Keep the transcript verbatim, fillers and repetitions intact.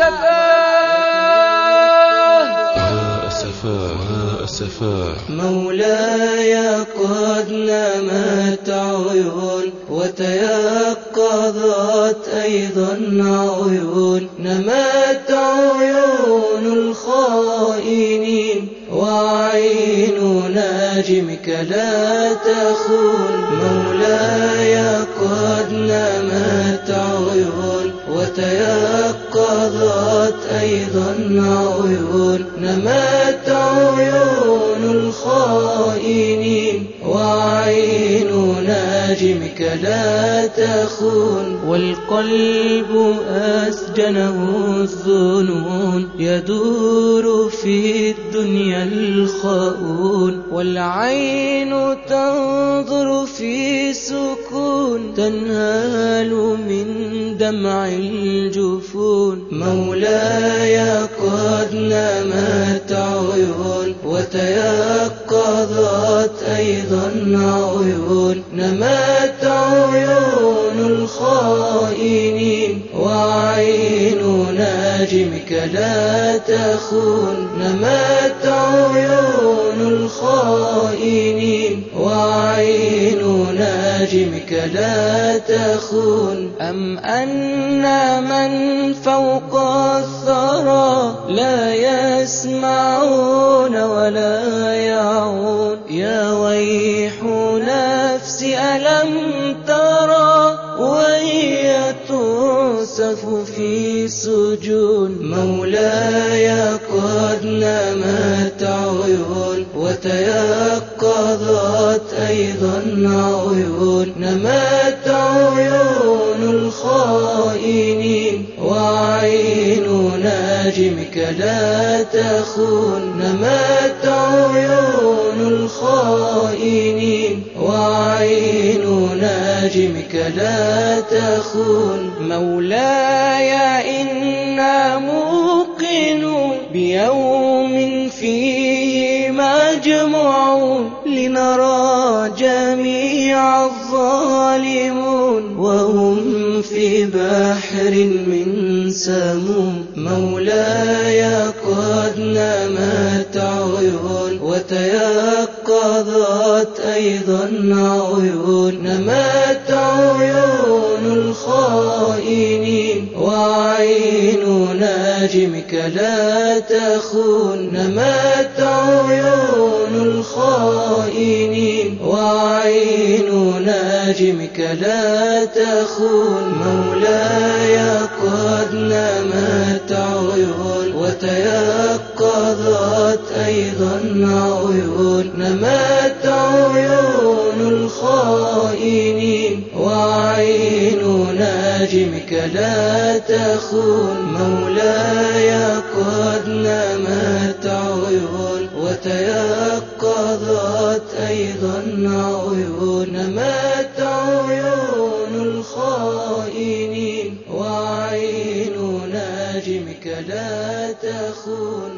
أسفاه مولاي قد نامت عيون وتيقظت أيضا عيون، نمت عيون الخائنين وعين ناجمك لا تخون. مولاي قد نامت عيون وتيقظت أيضا عيون، نمت عيون الخائنين وعين ناجمك لا تخون. والقلب أسجنه الظنون يدور في الدنيا الخؤون، والعين تنظر في سكون تنهال من دمع الجفون. مولاي قد نامت عيون وتيقظت أيضا عيون، نمت عيون الخائنين وعين ناجمك لا تخون. نمت عيون الخائنين وعين ناجمك لا تخون. أم أن من فوق الثرى لا يسمعون ولا يعون؟ يا ويح نفسي ألم ترى وهي تؤسف في سجون. مولاي قد نامت عيون وتيقظت أيضا عيون، نمت عيون الخائنين وعين ناجمك لا تخون. نمت عيون الخائنين وعين ناجمك لا تخون. مولاي إنا موقنون بيوم فيه مجموعون لنرى جميع الظالمون وهم في بحر من سموم. مولاي قد نامت عيون وتيقظت أيضا عيون، نمت عيون الخائنين وعين ناجمك لا تخون. نمت عيون الخائنين وعين ناجمك لا تخون. مولاي قد نامت عيون وتيقظت أيضا عيون، نمت عيون الخائنين وعين ناجمك لا تخون. مولاي قد نامت عيون وتيقظت أيضا عيون، نمت عيون الخائنين وعين ناجمك لا تخون.